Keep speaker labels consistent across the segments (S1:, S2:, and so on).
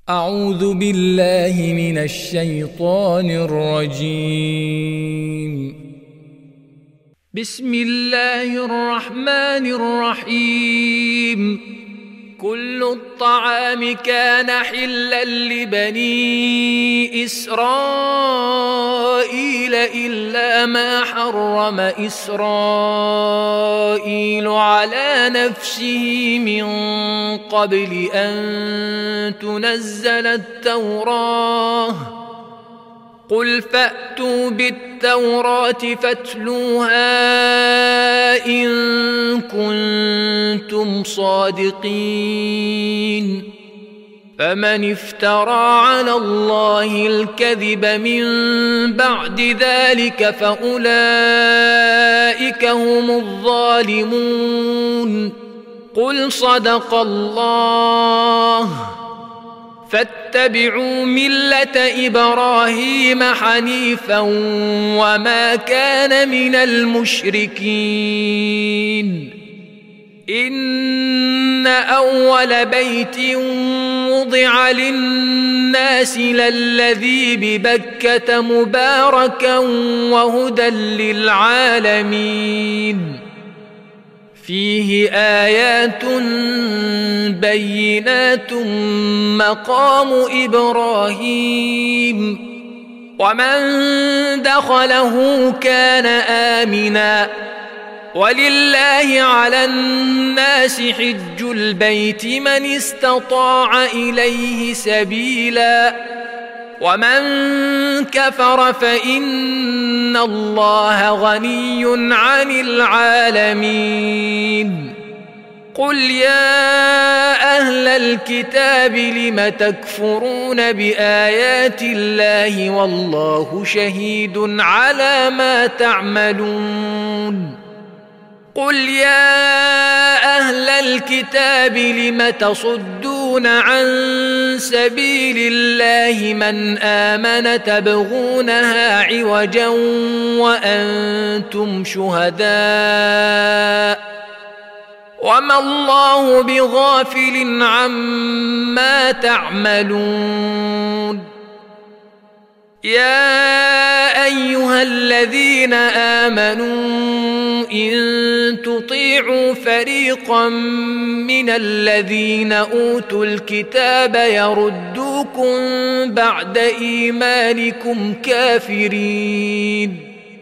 S1: أعوذ بالله من الشيطان الرجيم. بسم الله الرحمن الرحيم. كل الطعام كان حلا لبني إسرائيل إلا ما حرم إسرائيل على نفسه من قبل أن تنزل التوراة. قل فأتوا بالتوراة فاتلوها إن كنتم صادقين. فمن افترى على الله الكذب من بعد ذلك فأولئك هم الظالمون. قل صدق الله. فاتبعوا ملة إبراهيم حنيفا وما كان من المشركين. إن أول بيت وضع للناس للذي ببكة مباركا وهدى للعالمين. فيه آيات بينات مقام إبراهيم ومن دخله كان آمنا. ولله على الناس حج البيت من استطاع إليه سبيلا ومن كفر فإن الله غني عن العالمين. قل يا أهل الكتاب لم تكفرون بآيات الله والله شهيد على ما تعملون. قل يا أهل الكتاب لم تصدون عن سبيل الله من آمن تبغونها عوجا وأنتم شهداء وما الله بغافل عما تعملون. يا أيها الذين آمنوا إن تطيعوا فريقا من الذين أوتوا الكتاب يردوكم بعد إيمانكم كافرين.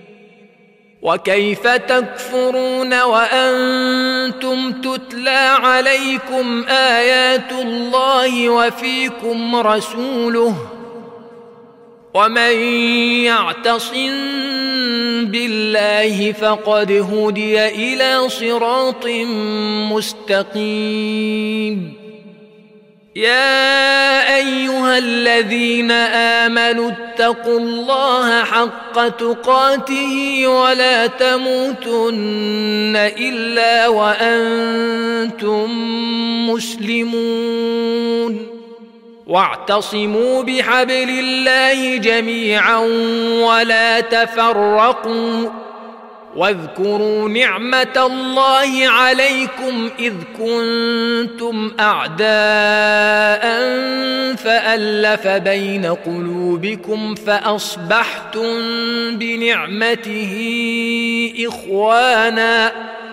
S1: وكيف تكفرون وأنتم تتلى عليكم آيات الله وفيكم رسوله ومن يعتصم بالله فقد هدي إلى صراط مستقيم. يا أيها الذين آمنوا اتقوا الله حق تقاته ولا تموتن إلا وأنتم مسلمون. واعتصموا بحبل الله جميعا ولا تفرقوا. واذكروا نعمة الله عليكم إذ كنتم أعداء فألف بين قلوبكم فأصبحتم بنعمته إخوانا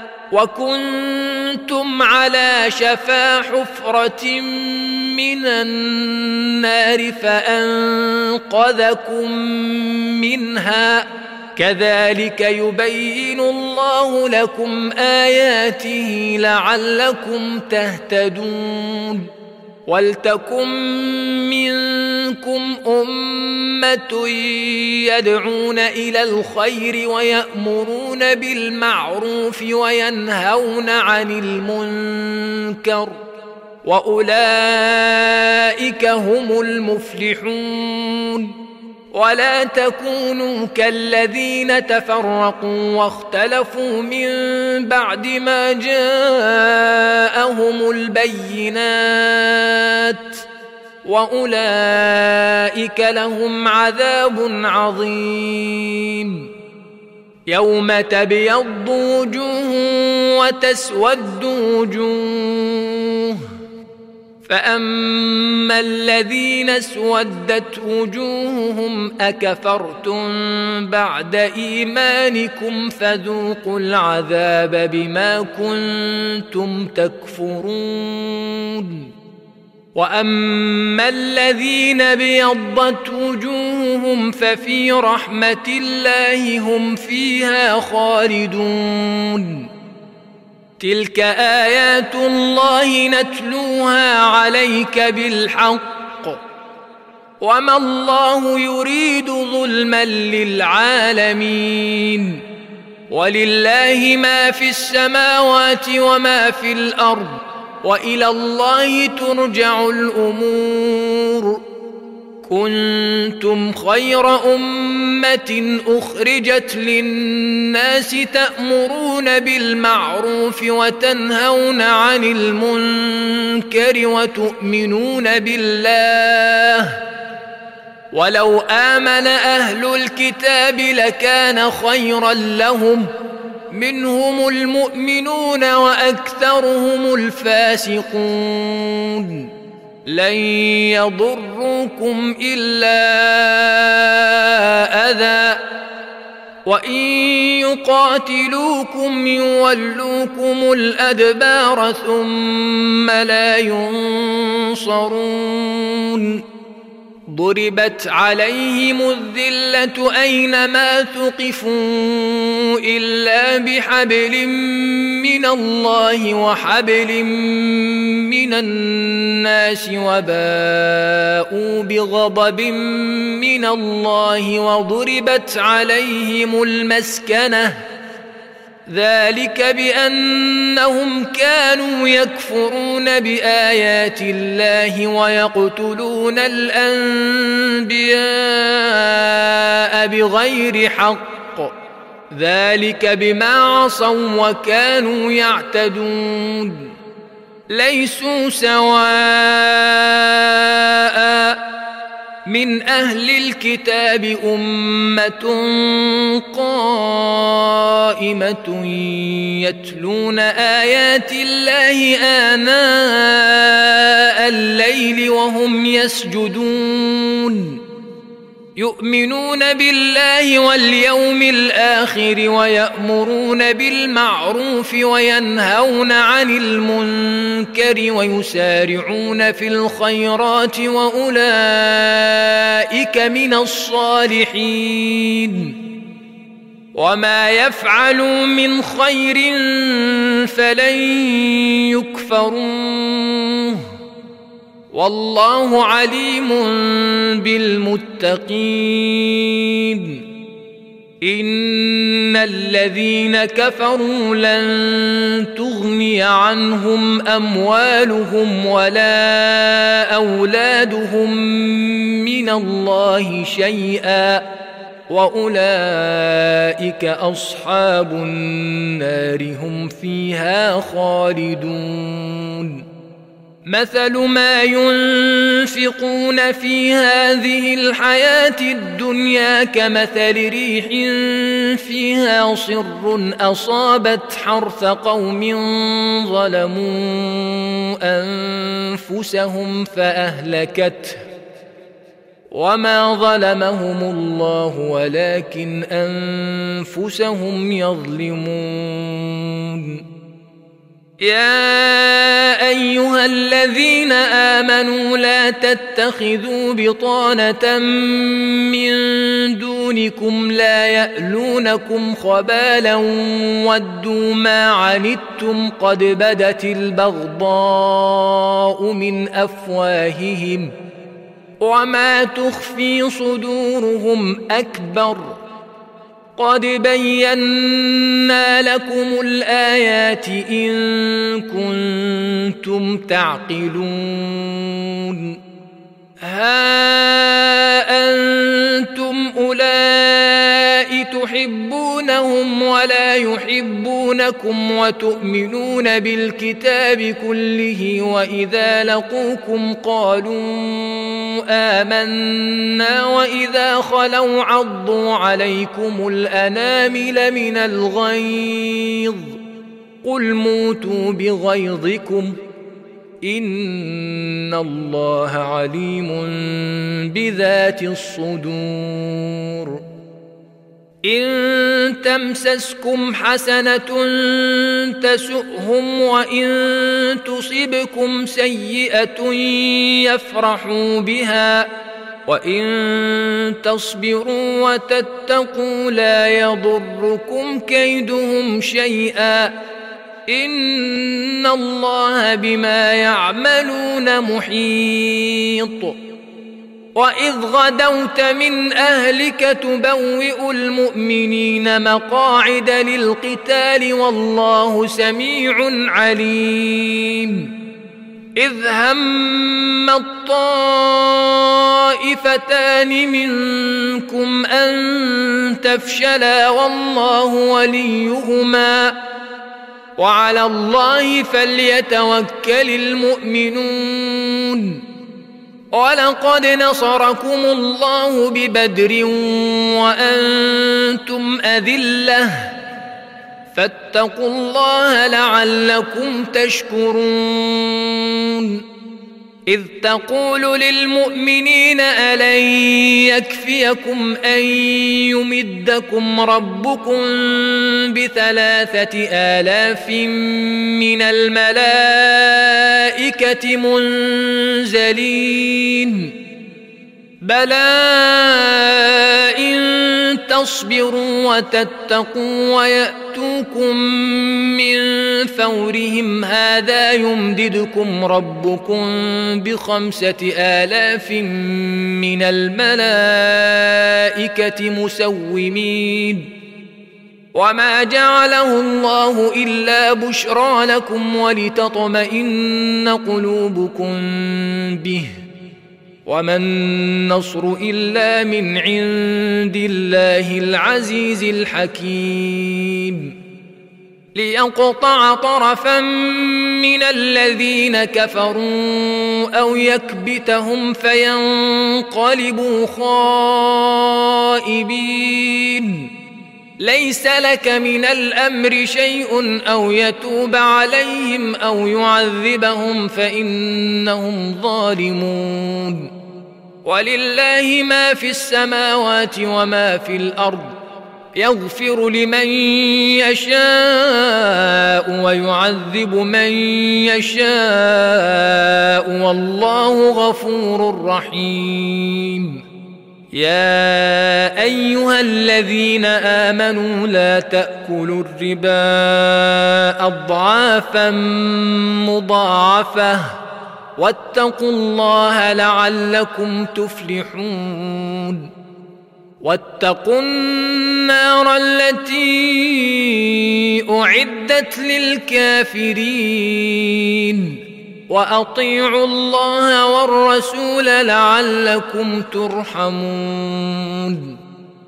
S1: وكنتم على شفا حفرة من النار فأنقذكم منها. كذلك يبين الله لكم آياته لعلكم تهتدون. ولتكن منكم أمة يدعون إلى الخير ويأمرون بالمعروف وينهون عن المنكر وأولئك هم المفلحون. ولا تكونوا كالذين تفرقوا واختلفوا من بعد ما جاءهم البينات وأولئك لهم عذاب عظيم. يوم تبيض وجوه وتسود وجوه فأما الذين اسودت وجوههم أكفرتم بعد إيمانكم فذوقوا العذاب بما كنتم تكفرون وأما الذين ابيضت وجوههم ففي رحمة الله هم فيها خالدون تلك آيات الله نتلوها عليك بالحق وما الله يريد ظلما للعالمين ولله ما في السماوات وما في الأرض وإلى الله ترجع الأمور كنتم خير أمة أخرجت للناس تأمرون بالمعروف وتنهون عن المنكر وتؤمنون بالله ولو آمن أهل الكتاب لكان خيرا لهم منهم المؤمنون وأكثرهم الفاسقون لن يضروكم إلا أذى وإن يقاتلوكم يولوكم الأدبار ثم لا ينصرون ضربت عليهم الذلة أينما ثقفوا إلا بحبل من الله وحبل من الناس وباءوا بغضب من الله وضربت عليهم المسكنة ذلك بأنهم كانوا يكفرون بآيات الله ويقتلون الأنبياء بغير حق ذلك بما عصوا وكانوا يعتدون ليسوا سواء من أهل الكتاب أمة قائمة يتلون آيات الله آناء الليل وهم يسجدون يؤمنون بالله واليوم الآخر ويأمرون بالمعروف وينهون عن المنكر ويسارعون في الخيرات وأولئك من الصالحين وما يفعلوا من خير فلن يكفروه والله عليم بالمتقين إن الذين كفروا لن تغني عنهم أموالهم ولا أولادهم من الله شيئا وأولئك أصحاب النار هم فيها خالدون مثل ما ينفقون في هذه الحياة الدنيا كمثل ريح فيها صر أصابت حرث قوم ظلموا أنفسهم فأهلكته وما ظلمهم الله ولكن أنفسهم يظلمون يا أيها الذين آمنوا لا تتخذوا بطانة من دونكم لا يألونكم خبالا ودوا ما عنتم قد بدت البغضاء من أفواههم وما تخفي صدورهم أكبر قد بينا لكم الآيات إن كنتم تعقلون ها أنتم أولئك تحبونهم ولا يحبونكم وتؤمنون بالكتاب كله وإذا لقوكم قالوا آمنا وإذا خلوا عضوا عليكم الأنامل من الغيظ قل موتوا بغيظكم إن الله عليم بذات الصدور. إن تمسسكم حسنة تسؤهم وإن تصبكم سيئة يفرحوا بها وإن تصبروا وتتقوا لا يضركم كيدهم شيئا إن الله بما يعملون محيط. وإذ غدوت من أهلك تبوئ المؤمنين مقاعد للقتال والله سميع عليم. إذ هم الطائفتان منكم أن تفشلا والله وليهما وعلى الله فليتوكل المؤمنون. ولقد نصركم الله ببدر وأنتم أذلة فاتقوا الله لعلكم تشكرون. إذ تقول للمؤمنين ألن يكفيكم أن يمدكم ربكم ب3,000 من الملائكة منزلين بلى إن تصبروا وتتقوا ويأتوكم من فورهم هذا يمددكم ربكم ب5,000 من الملائكة مسومين وما جعله الله إلا بشرى لكم ولتطمئن قلوبكم به وما النصر إلا من عند الله العزيز الحكيم. ليقطع طرفا من الذين كفروا أو يكبتهم فينقلبوا خائبين. ليس لك من الأمر شيء أو يتوب عليهم أو يعذبهم فإنهم ظالمون. ولله ما في السماوات وما في الأرض يغفر لمن يشاء ويعذب من يشاء والله غفور رحيم. يا أيها الذين آمنوا لا تأكلوا الربا أضعافا مضاعفة واتقوا الله لعلكم تفلحون. واتقوا النار التي أعدت للكافرين وأطيعوا الله والرسول لعلكم ترحمون.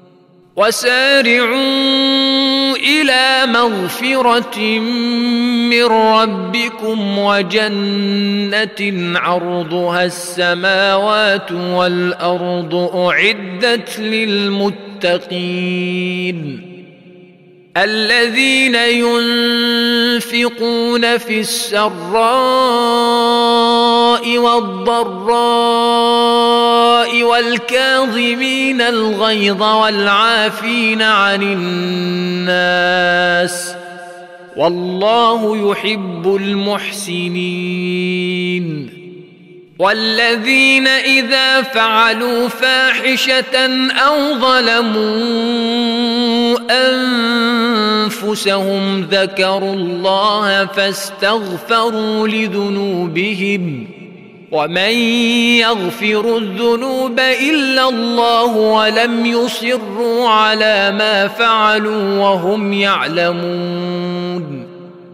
S1: وسارعوا إلى مغفرة من ربكم وجنة عرضها السماوات والأرض أعدت للمتقين الذين ينفقون في السراء والضراء والكاظمين الغيظ والعافين عن الناس والله يحب المحسنين. والذين إذا فعلوا فاحشة أو ظلموا أنفسهم ذكروا الله فاستغفروا لذنوبهم ومن يغفر الذنوب إلا الله ولم يصروا على ما فعلوا وهم يعلمون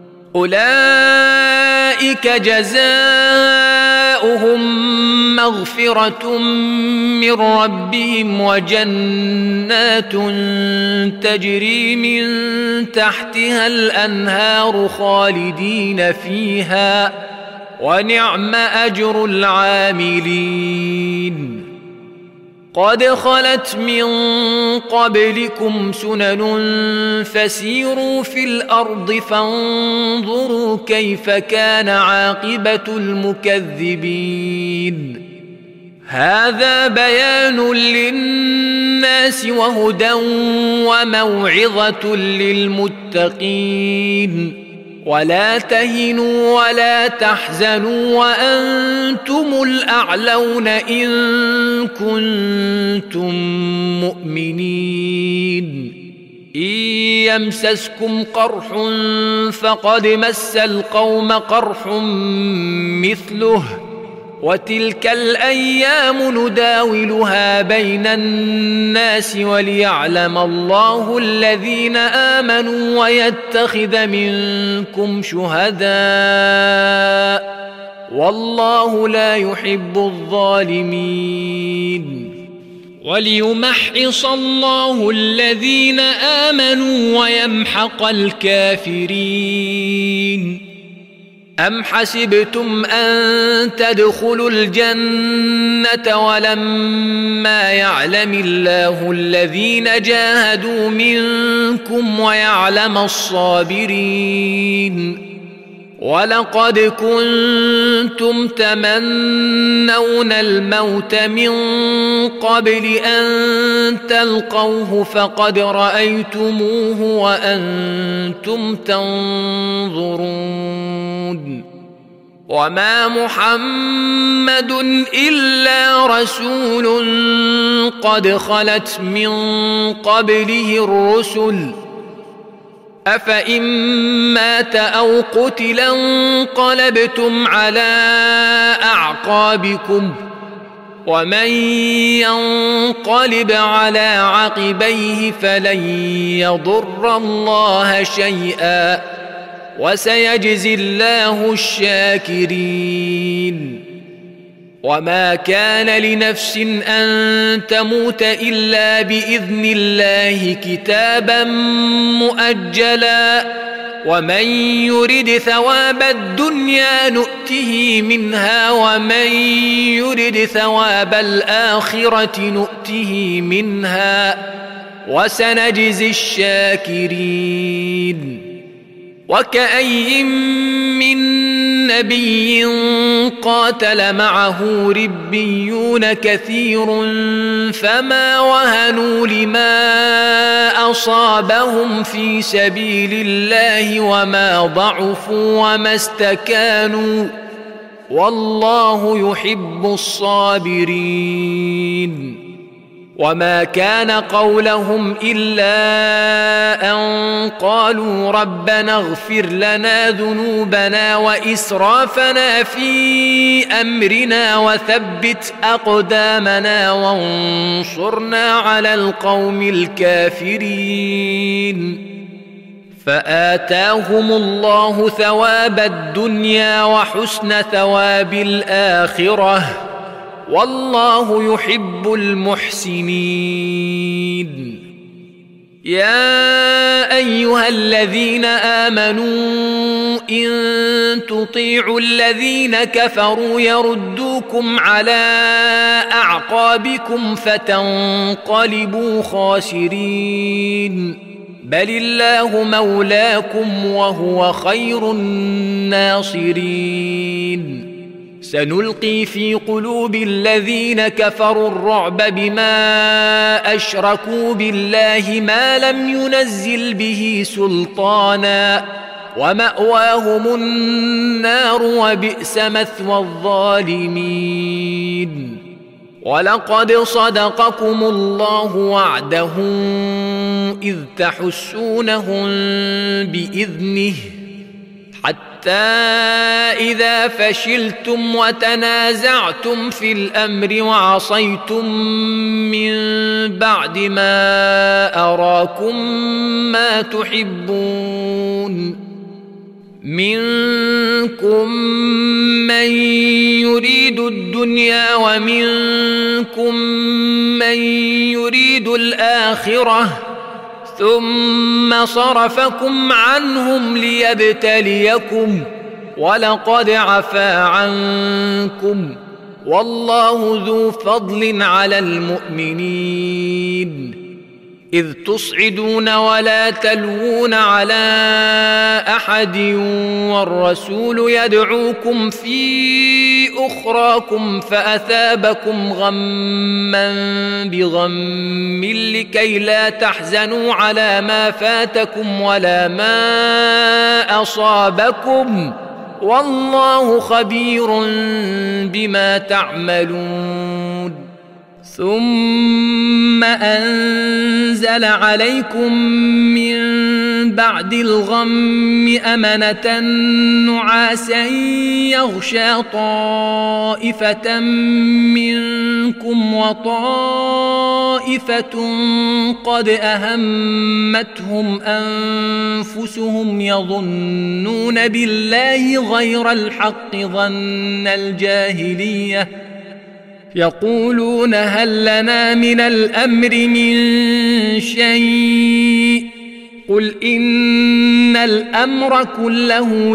S1: أولئك جزاؤهم مغفرة من ربهم وجنات تجري من تحتها الأنهار خالدين فيها ونعم أجر العاملين. قد خلت من قبلكم سنن فسيروا في الأرض فانظروا كيف كان عاقبة المكذبين هذا بيان للناس وهدى وموعظة للمتقين ولا تهنوا ولا تحزنوا وأنتم الأعلون إن كنتم مؤمنين إن يمسسكم قرح فقد مس القوم قرح مثله وتلك الأيام نداولها بين الناس وليعلم الله الذين آمنوا ويتخذ منكم شهداء والله لا يحب الظالمين وليمحص الله الذين آمنوا ويمحق الكافرين أم حسبتم أن تدخلوا الجنة ولما يعلم الله الذين جاهدوا منكم ويعلم الصابرين ولقد كنتم تمنون الموت من قبل أن تلقوه فقد رأيتموه وأنتم تنظرون وما محمد إلا رسول قد خلت من قبله الرسل أفإن مات أو قتلا انقلبتم على أعقابكم ومن ينقلب على عقبيه فلن يضر الله شيئا وسيجزي الله الشاكرين وما كان لنفس أن تموت إلا بإذن الله كتابا مؤجلا ومن يرد ثواب الدنيا نؤته منها ومن يرد ثواب الآخرة نؤته منها وسنجزي الشاكرين وكأي من نبي قاتل معه ربيون كثير فما وهنوا لما أصابهم في سبيل الله وما ضعفوا وما استكانوا والله يحب الصابرين وما كان قولهم إلا أن قالوا ربنا اغفر لنا ذنوبنا وإسرافنا في أمرنا وثبت أقدامنا وانصرنا على القوم الكافرين فآتاهم الله ثواب الدنيا وحسن ثواب الآخرة والله يحب المحسنين يا أيها الذين آمنوا إن تطيعوا الذين كفروا يردوكم على أعقابكم فتنقلبوا خاسرين بل الله مولاكم وهو خير الناصرين سنلقي في قلوب الذين كفروا الرعب بما أشركوا بالله ما لم ينزل به سلطانا ومأواهم النار وبئس مثوى الظالمين ولقد صدقكم الله وعده إذ تحسونهم بإذنه حتى إذا فشلتم وتنازعتم في الأمر وعصيتم من بعد ما أراكم ما تحبون منكم من يريد الدنيا ومنكم من يريد الآخرة ثم صرفكم عنهم ليبتليكم ولقد عفا عنكم والله ذو فضل على المؤمنين إذ تصعدون ولا تلوون على أحد والرسول يدعوكم في أخراكم فأثابكم غما بغم لكي لا تحزنوا على ما فاتكم ولا ما أصابكم والله خبير بما تعملون ثم أنزل عليكم من بعد الغم أمنة نعاسا يغشى طائفة منكم وطائفة قد أهمتهم أنفسهم يظنون بالله غير الحق ظن الجاهلية يقولون هل لنا من الأمر من شيء قل إن الأمر كله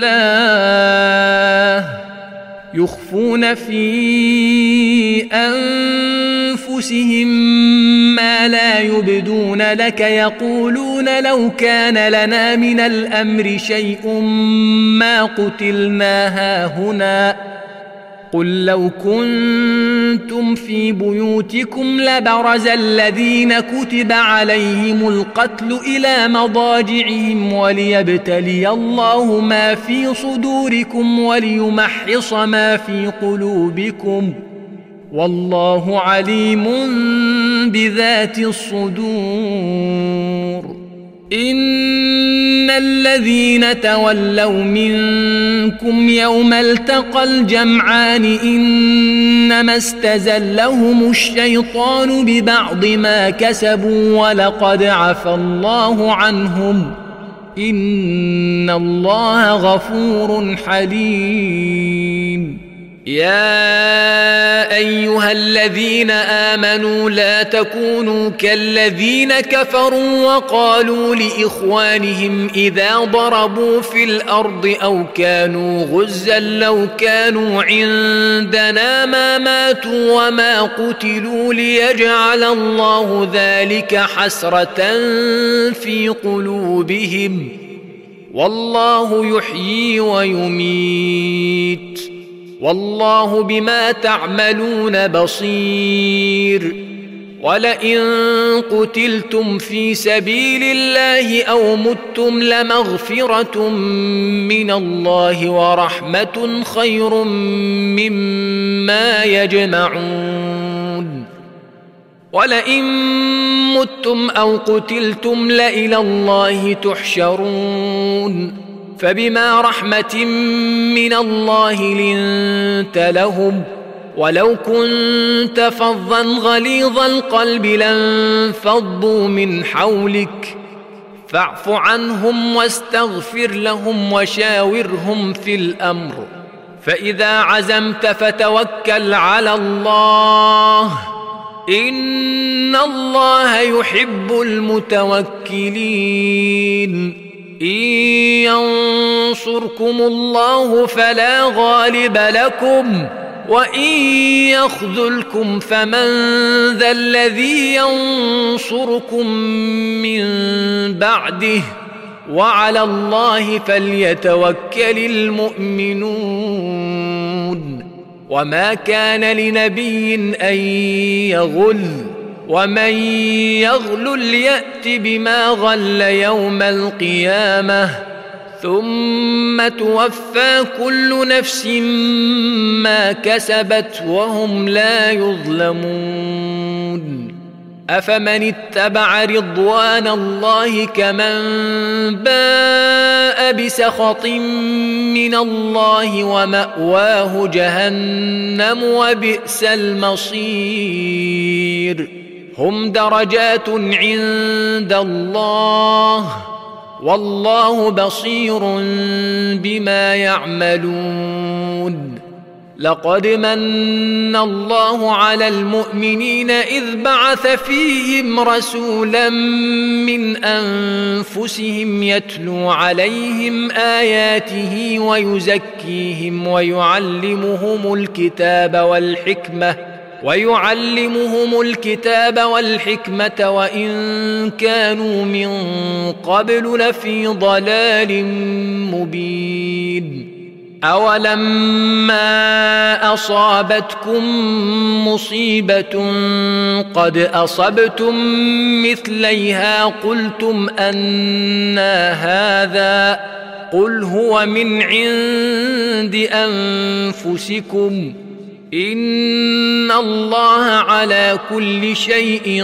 S1: لله يخفون في أنفسهم ما لا يبدون لك يقولون لو كان لنا من الأمر شيء ما قتلنا هاهنا قل لو كنتم في بيوتكم لبرز الذين كتب عليهم القتل إلى مضاجعهم وليبتلي الله ما في صدوركم وليمحص ما في قلوبكم والله عليم بذات الصدور إن الذين تولوا منكم يوم التقى الجمعان إنما استزلهم الشيطان ببعض ما كسبوا ولقد عفى الله عنهم إن الله غفور حليم يا أيها الذين آمنوا لا تكونوا كالذين كفروا وقالوا لإخوانهم إذا ضربوا في الأرض أو كانوا غزا لو كانوا عندنا ما ماتوا وما قتلوا ليجعل الله ذلك حسرة في قلوبهم والله يحيي ويميت والله بما تعملون بصير ولئن قتلتم في سبيل الله أو متم لمغفرة من الله ورحمة خير مما يجمعون ولئن متم أو قتلتم لإلى الله تحشرون فبما رحمة من الله لنت لهم ولو كنت فظا غليظ القلب لانفضوا من حولك فاعف عنهم واستغفر لهم وشاورهم في الأمر فإذا عزمت فتوكل على الله إن الله يحب المتوكلين إن ينصركم الله فلا غالب لكم وإن يخذلكم فمن ذا الذي ينصركم من بعده وعلى الله فليتوكل المؤمنون وما كان لنبي أن يغل ومن يغلل يأت بما غل يوم القيامة ثم توفى كل نفس ما كسبت وهم لا يظلمون أفمن اتبع رضوان الله كمن باء بسخط من الله ومأواه جهنم وبئس المصير هم درجات عند الله والله بصير بما يعملون لقد من الله على المؤمنين إذ بعث فيهم رسولا من أنفسهم يتلو عليهم آياته ويزكيهم ويعلمهم الكتاب والحكمة وإن كانوا من قبل لفي ضلال مبين. أولما أصابتكم مصيبة قد أصبتم مثليها قلتم أنى هذا قل هو من عند أنفسكم إن الله على كل شيء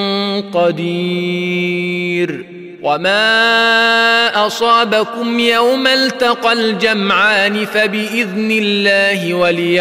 S1: قدير. وما أصابكم يوم التقى الجمعان فبإذن الله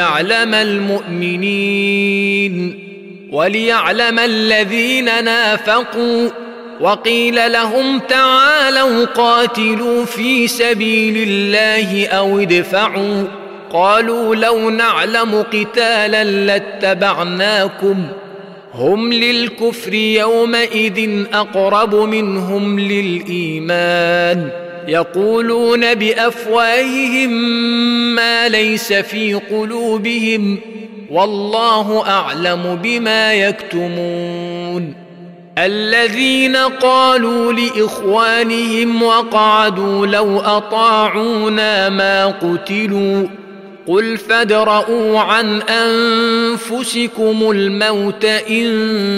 S1: وليعلم الذين نافقوا وقيل لهم تعالوا قاتلوا في سبيل الله أو ادفعوا قالوا لو نعلم قتالا لاتبعناكم هم للكفر يومئذ أقرب منهم للإيمان يقولون بأفواههم ما ليس في قلوبهم والله أعلم بما يكتمون. الذين قالوا لإخوانهم وقعدوا لو أطاعونا ما قتلوا قل فادرءوا عن أنفسكم الموت إن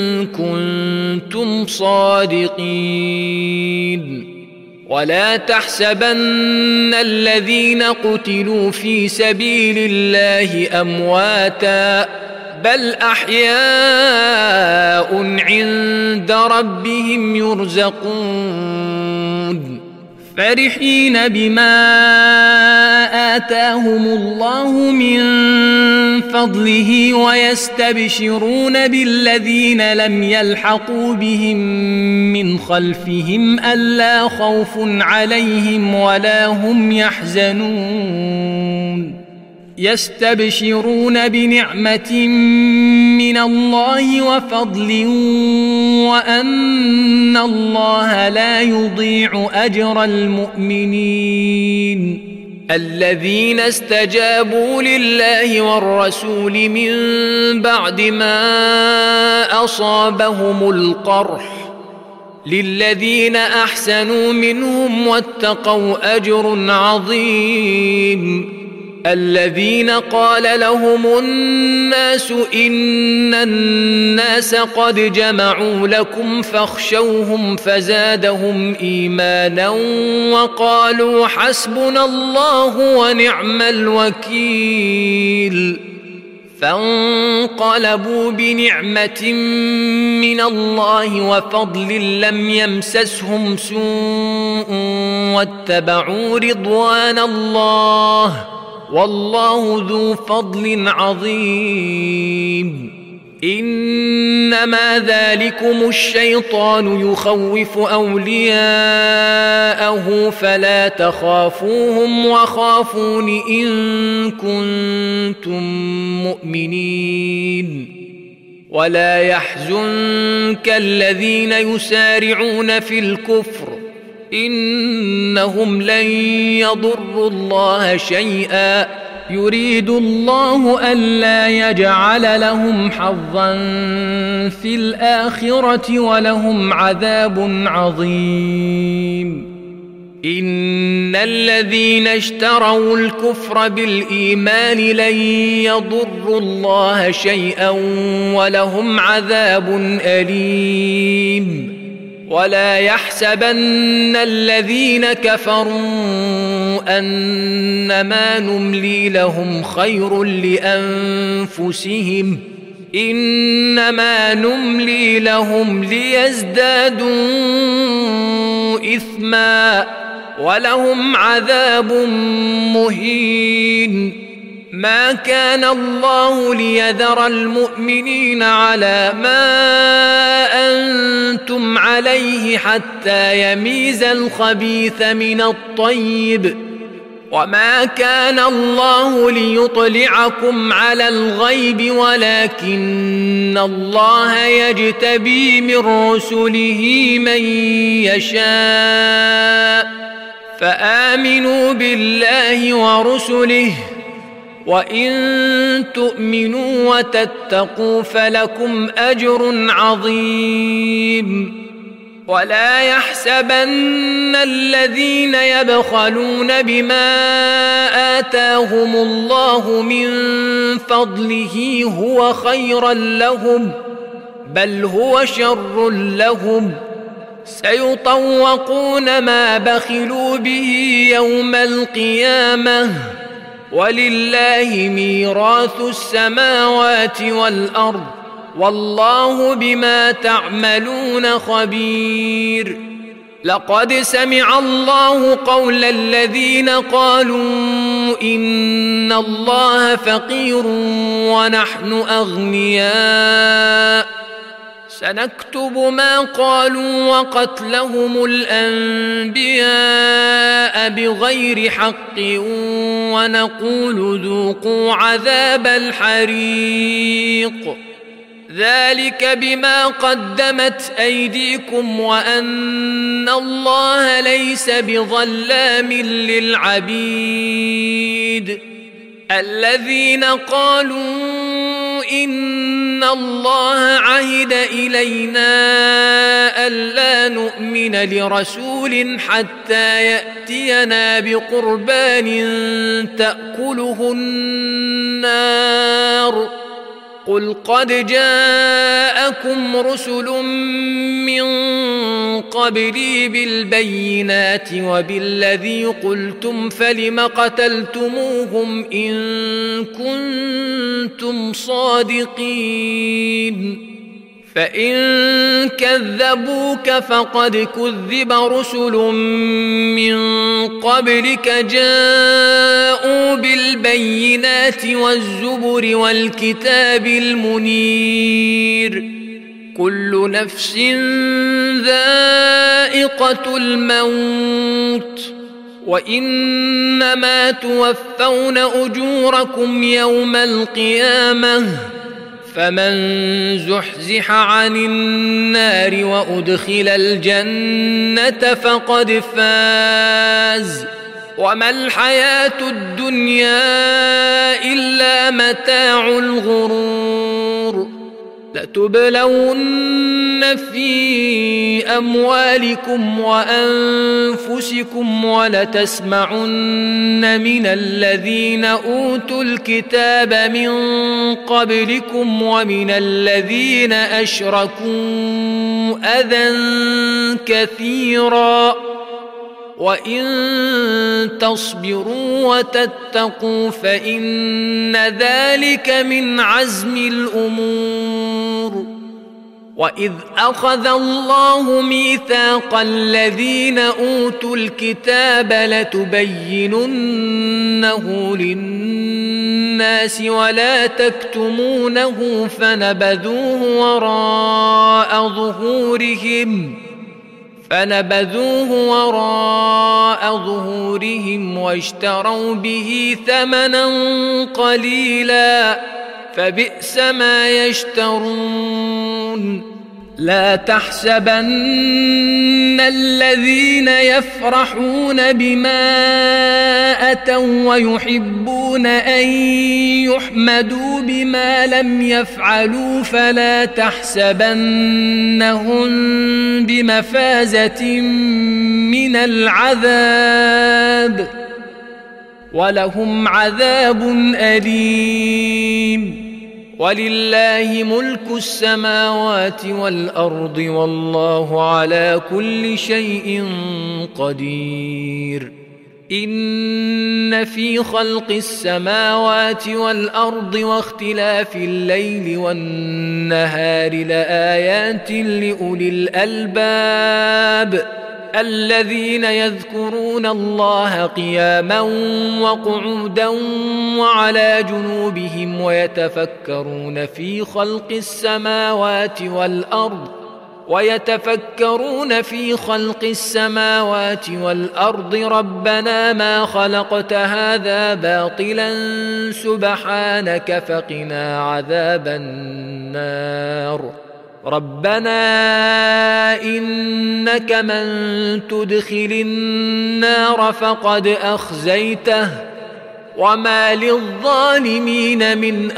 S1: كنتم صادقين. ولا تحسبن الذين قتلوا في سبيل الله أمواتا بل أحياء عند ربهم يرزقون فرحين بما آتاهم الله من فضله ويستبشرون بالذين لم يلحقوا بهم من خلفهم ألا خوف عليهم ولا هم يحزنون يستبشرون بنعمة من الله وفضل وأن الله لا يضيع أجر المؤمنين. الذين استجابوا لله والرسول من بعد ما أصابهم القرح للذين أحسنوا منهم واتقوا أجر عظيم. الذين قال لهم الناس إن الناس قد جمعوا لكم فاخشوهم فزادهم إيمانا وقالوا حسبنا الله ونعم الوكيل فانقلبوا بنعمة من الله وفضل لم يمسسهم سوء واتبعوا رضوان الله والله ذو فضل عظيم. إنما ذلكم الشيطان يخوف أولياءه فلا تخافوهم وخافون إن كنتم مؤمنين. ولا يحزنك الذين يسارعون في الكفر إنهم لن يضروا الله شيئا يريد الله ألا يجعل لهم حظا في الآخرة ولهم عذاب عظيم. إن الذين اشتروا الكفر بالإيمان لن يضروا الله شيئا ولهم عذاب أليم. ولا يحسبن الذين كفروا أنما نملي لهم خير لأنفسهم إنما نملي لهم ليزدادوا إثما ولهم عذاب مهين. ما كان الله ليذر المؤمنين على ما أنتم عليه حتى يميز الخبيث من الطيب وما كان الله ليطلعكم على الغيب ولكن الله يجتبي من رسله من يشاء فآمنوا بالله ورسله وإن تؤمنوا وتتقوا فلكم أجر عظيم ولا يحسبن الذين يبخلون بما آتاهم الله من فضله هو خيرا لهم بل هو شر لهم سيطوقون ما بخلوا به يوم القيامة ولله ميراث السماوات والأرض والله بما تعملون خبير لقد سمع الله قول الذين قالوا إن الله فقير ونحن أغنياء سنكتب ما قالوا وقتلهم الأنبياء بغير حق ونقول ذوقوا عذاب الحريق ذلك بما قدمت أيديكم وأن الله ليس بظلام للعبيد الذين قالوا إن الله عهد إلينا ألا نؤمن لرسول حتى يأتينا بقربان تأكله النار قل قد جاءكم رسل من قبلي بالبينات وبالذي قلتم فلم قتلتموهم إن كنتم صادقين فإن كذبوك فقد كذب رسل من قبلك جاءوا بالبينات والزبر والكتاب المنير كل نفس ذائقة الموت وإنما توفون أجوركم يوم القيامة فمن زحزح عن النار وأدخل الجنة فقد فاز وما الحياة الدنيا إلا متاع الغرور لتبلون في أموالكم وأنفسكم ولتسمعن من الذين أوتوا الكتاب من قبلكم ومن الذين أشركوا أذى كثيرا وإن تصبروا وتتقوا فإن ذلك من عزم الأمور وإذ أخذ الله ميثاق الذين أوتوا الكتاب لتبيننه للناس ولا تكتمونه فنبذوه وراء ظهورهم واشتروا به ثمنا قليلا فبئس ما يشترون لا تحسبن الذين يفرحون بما أتوا ويحبون أن يحمدوا بما لم يفعلوا فلا تحسبنهم بمفازة من العذاب ولهم عذاب أليم ولله ملك السماوات والأرض والله على كل شيء قدير إن في خلق السماوات والأرض واختلاف الليل والنهار لآيات لأولي الألباب الذين يذكرون الله قياما وقعودا وعلى جنوبهم ويتفكرون في خلق السماوات والأرض ويتفكرون في خلق السماوات والأرض ربنا ما خلقت هذا باطلا سبحانك فقنا عذاب النار ربنا إنك من تدخل النار فقد أخزيته وما للظالمين من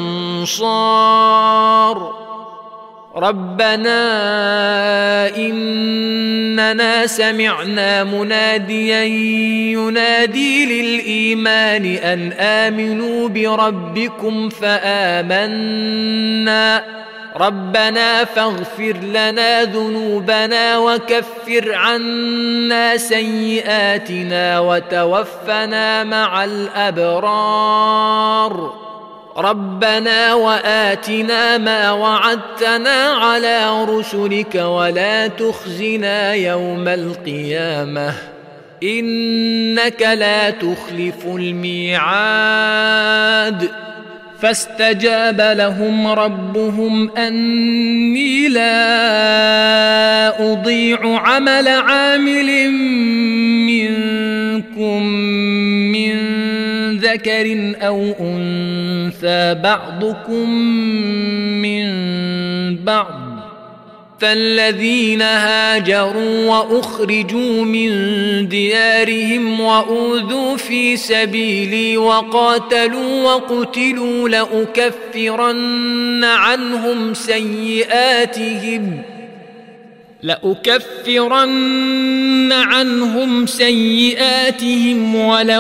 S1: أنصار ربنا إننا سمعنا مناديا ينادي للإيمان أن آمنوا بربكم فآمنا ربنا فاغفر لنا ذنوبنا وكفر عنا سيئاتنا وتوفنا مع الأبرار ربنا وآتنا ما وعدتنا على رسلك ولا تخزنا يوم القيامة إنك لا تخلف الميعاد فاستجاب لهم ربهم أني لا أضيع عمل عامل منكم من ذكر أو أنثى بعضكم من بعض فالذين هاجروا وأخرجوا من ديارهم وأوذوا في سبيلي وقاتلوا وقتلوا لأكفرن عنهم سيئاتهم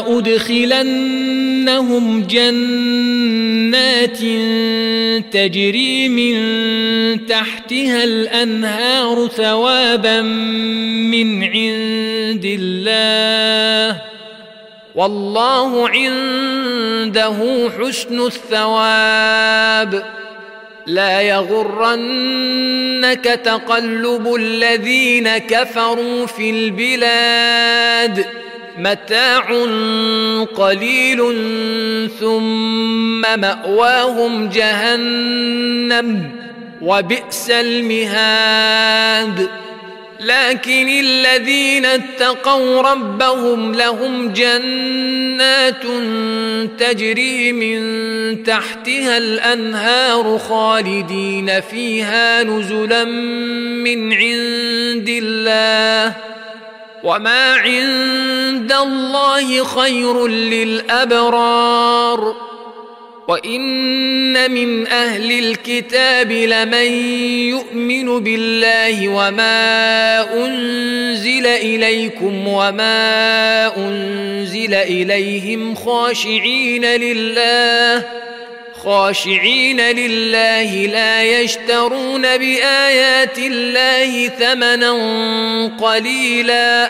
S1: ولأدخلنهم جنات تجري من تحتها الأنهار ثوابا من عند الله والله عنده حسن الثواب لا يغرنك تقلب الذين كفروا في البلاد متاع قليل ثم مأواهم جهنم وبئس المهاد لكن الذين اتقوا ربهم لهم جنات تجري من تحتها الأنهار خالدين فيها نزلا من عند الله وما عند الله خير للأبرار وإن من أهل الكتاب لمن يؤمن بالله وما أنزل إليكم وما أنزل إليهم خاشعين لله لا يشترون بآيات الله ثمنا قليلا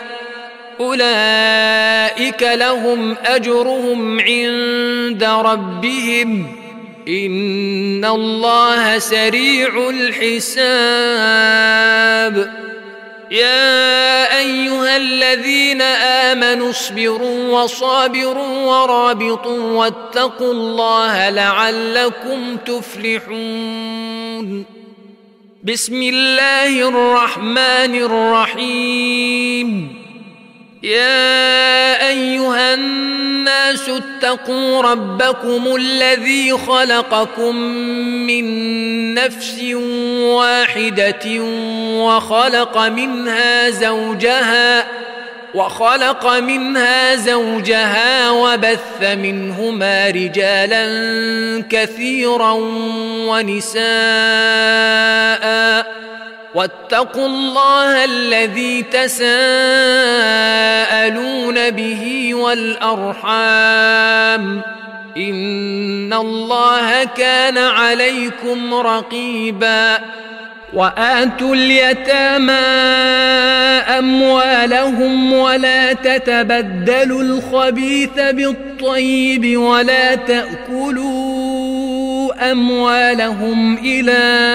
S1: أولئك لهم أجرهم عند ربهم إن الله سريع الحساب يا أيها الذين آمنوا اصبروا وصابروا ورابطوا واتقوا الله لعلكم تفلحون بسم الله الرحمن الرحيم يا أيها الناس اتقوا ربكم الذي خلقكم من نفس واحدة وخلق منها زوجها وبث منهما رجالا كثيرا ونساء واتقوا الله الذي تساءلون به والأرحام إن الله كان عليكم رقيبا وآتوا اليتامى أموالهم ولا تتبدلوا الخبيث بالطيب ولا تأكلوا أموالهم إلى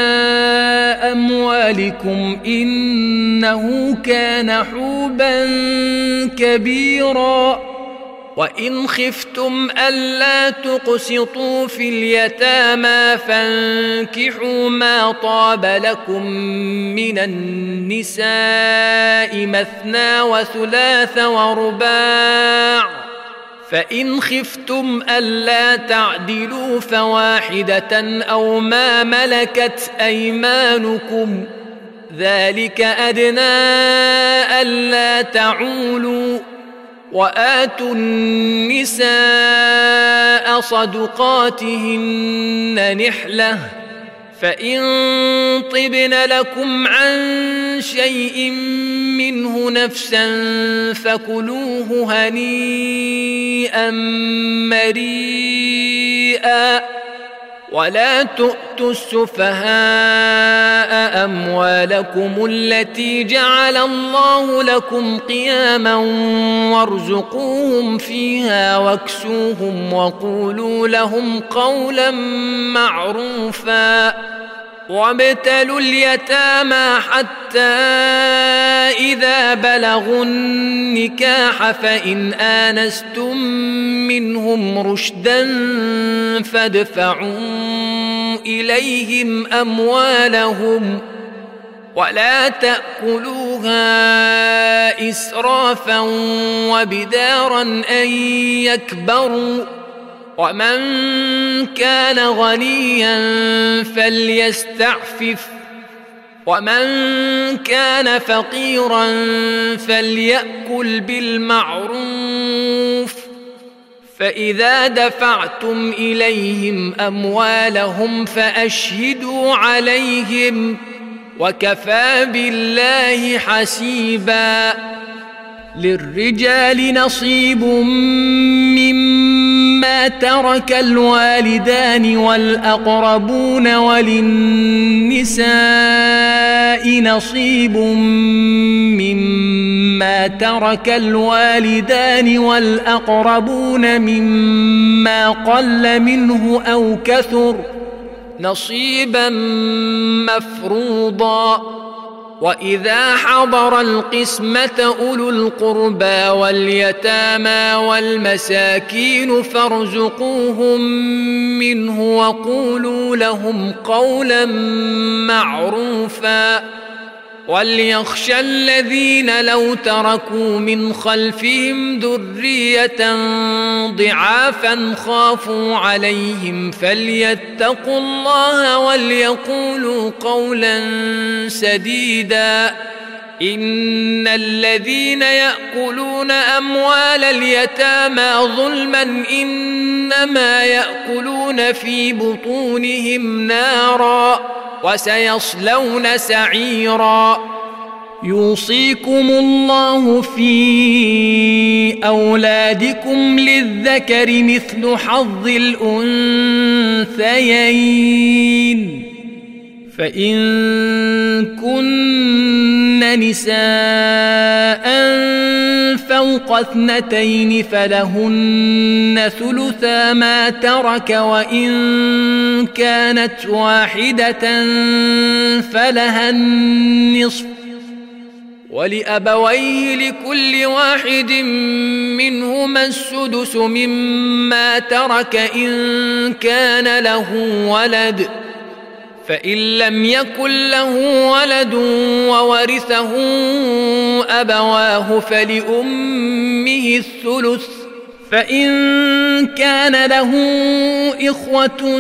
S1: أموالكم إنه كان حوبا كبيرا وإن خفتم ألا تقسطوا في اليتامى فانكحوا ما طاب لكم من النساء مثنى وثلاث ورباع، فإن خفتم ألا تعدلوا فواحدة أو ما ملكت أيمانكم، ذلك أدنى ألا تعولوا. وآتوا النساء صدقاتهن نحلة، فإن طبن لكم عن شيء منه نفسا فكلوه هنيئا مريئا. ولا تؤتوا السفهاء أموالكم التي جعل الله لكم قياما وارزقوهم فيها واكسوهم وقولوا لهم قولا معروفا. وابتلوا اليتامى حتى إذا بلغوا النكاح فإن آنستم منهم رشدا فادفعوا إليهم أموالهم ولا تأكلوها إسرافا وبدارا أن يكبروا. ومن كان غنيا فليستعفف ومن كان فقيرا فليأكل بالمعروف. فإذا دفعتم إليهم أموالهم فأشهدوا عليهم وكفى بالله حسيبا. للرجال نصيب مما ترك الوالدان والأقربون وللنساء نصيب مما ترك الوالدان والأقربون مما قل منه أو كثر نصيبا مفروضا. وإذا حضر القسمة أولو القربى واليتامى والمساكين فارزقوهم منه وقولوا لهم قولا معروفا. وليخشى الذين لو تركوا من خلفهم ذرية ضعافا خافوا عليهم فليتقوا الله وليقولوا قولا سديدا. إن الذين يأكلون أموال اليتامى ظلما إنما يأكلون في بطونهم نارا وسيصلون سعيرا. يوصيكم الله في أولادكم للذكر مثل حظ الأنثيين، فإن كن نساء فوق 2 فلهن ثلثا ما ترك، وإن كانت واحدة فلها النصف، ولأبويه لكل واحد منهما السدس مما ترك إن كان له ولد، فإن لم يكن له ولد وورثه أبواه فلأمه الثلث، فإن كان له إخوة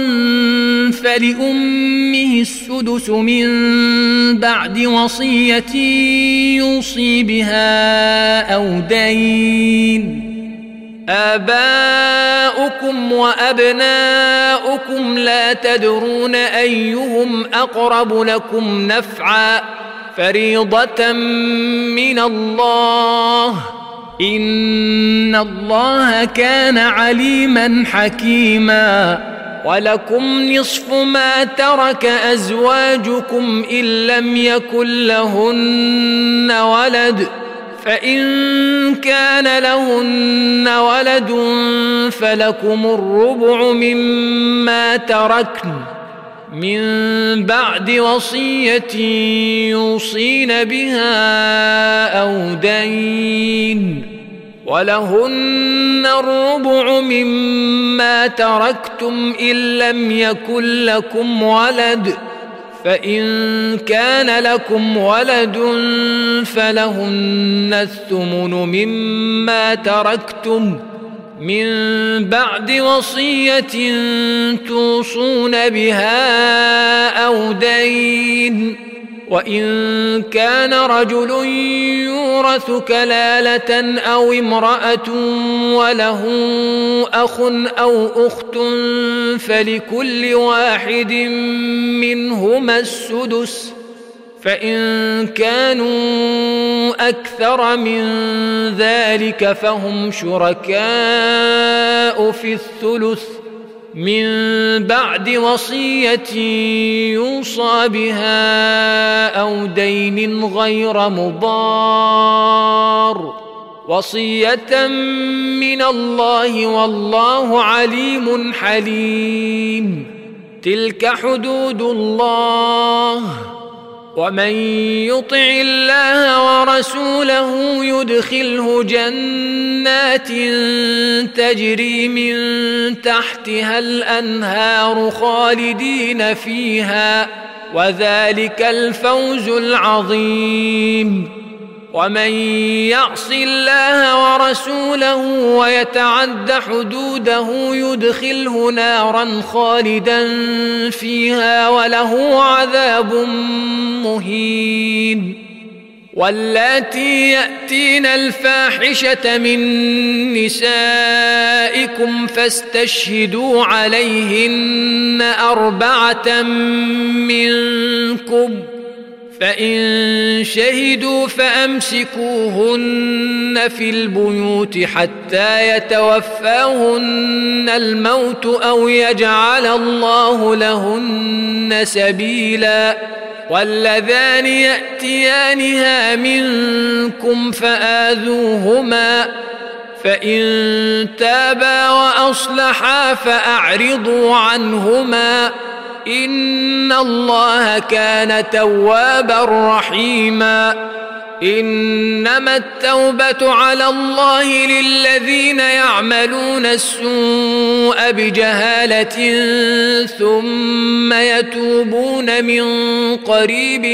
S1: فلأمه السدس من بعد وصية يوصي بها أو دين. آباؤكم وأبناؤكم لا تدرون أيهم أقرب لكم نفعا، فريضة من الله، إن الله كان عليما حكيما. ولكم نصف ما ترك أزواجكم إن لم يكن لهن ولد، فإن كان لهن ولد فلكم الربع مما تركن من بعد وصية يوصين بها أو دين. ولهن الربع مما تركتم إن لم يكن لكم ولد، فإن كان لكم ولد فلهن الثمن مما تركتم من بعد وصية توصون بها أو دين. وإن كان رجل يورث كلالة أو امرأة وله أخ أو أخت فلكل واحد منهما السدس، فإن كانوا أكثر من ذلك فهم شركاء في الثلث من بعد وصية يوصى بها أو دين غير مضار، وصية من الله والله عليم حليم. تلك حدود الله، ومن يطع الله ورسوله يدخله جنات تجري من تحتها الأنهار خالدين فيها، وذلك الفوز العظيم. ومن يعص الله ورسوله ويتعد حدوده يدخله نارا خالدا فيها وله عذاب مهين. واللاتي يأتين الفاحشة من نسائكم فاستشهدوا عليهن 4 منكم، فإن شهدوا فأمسكوهن في البيوت حتى يتوفاهن الموت أو يجعل الله لهن سبيلا. واللذان يأتيانها منكم فآذوهما، فإن تابا وأصلحا فأعرضوا عنهما، إن الله كان توابا رحيما. إنما التوبة على الله للذين يعملون السوء بجهالة ثم يتوبون من قريب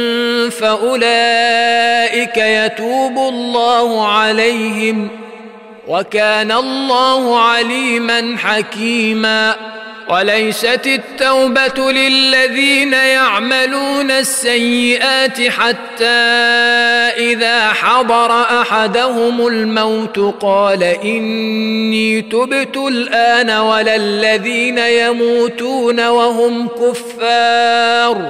S1: فأولئك يتوب الله عليهم، وكان الله عليما حكيما. وليست التوبة للذين يعملون السيئات حتى إذا حضر أحدهم الموت قال إني تبت الآن، ولا الذين يموتون وهم كفار،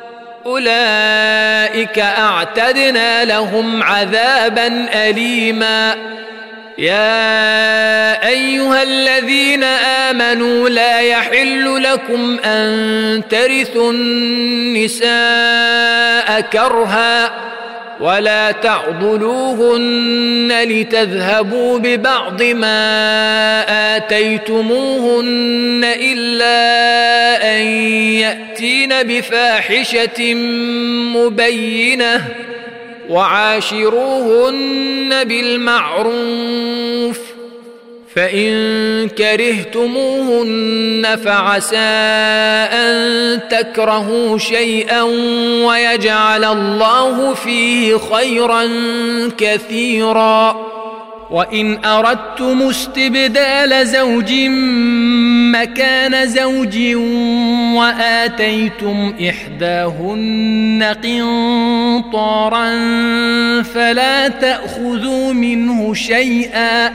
S1: أولئك أعتدنا لهم عذابا أليما. يا أيها الذين آمنوا لا يحل لكم أن ترثوا النساء كرها ولا تعضلوهن لتذهبوا ببعض ما آتيتموهن إلا أن يأتين بفاحشة مبينة، وعاشروهن بالمعروف، فإن كرهتموهن فعسى أن تكرهوا شيئا ويجعل الله فيه خيرا كثيرا. وإن أردتم استبدال زوج مكان زوج وآتيتم إحداهن قنطارا فلا تأخذوا منه شيئا،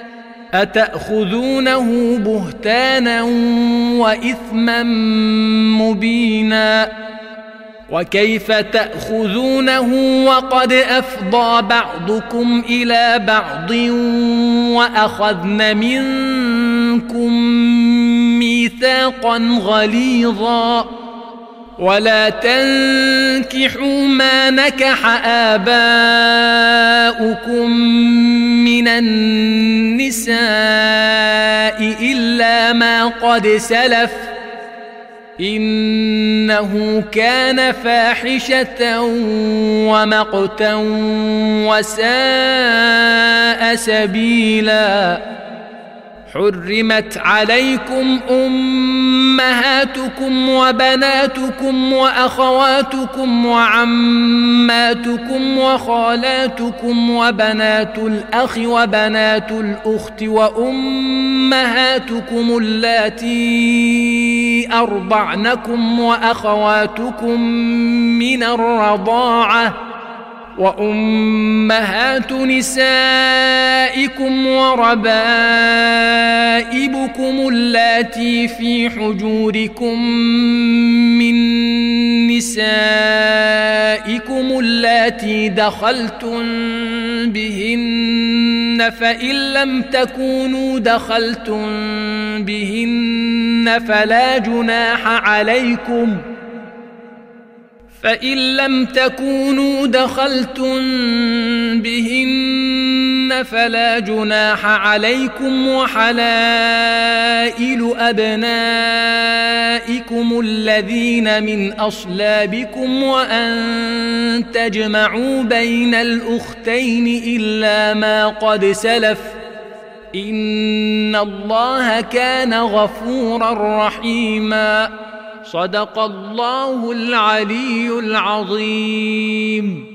S1: أتأخذونه بهتانا وإثما مبينا. وكيف تأخذونه وقد أفضى بعضكم إلى بعض وأخذن منكم ميثاقا غليظا. ولا تنكحوا ما نكح آباؤكم من النساء إلا ما قد سلف، إنه كان فاحشة ومقتا وساء سبيلا. حرمت عليكم أمهاتكم وبناتكم وأخواتكم وعماتكم وخالاتكم وبنات الأخ وبنات الأخت وأمهاتكم اللاتي أرضعنكم وأخواتكم من الرضاعة وأمهات نسائكم وربائبكم اللاتي في حجوركم من نسائكم اللاتي دخلتم بهن فإن لم تكونوا دخلتم بهن فلا جناح عليكم وحلائل أبنائكم الذين من أصلابكم وأن تجمعوا بين الأختين إلا ما قد سلف إن الله كان غفورا رحيما. صدق الله العلي العظيم.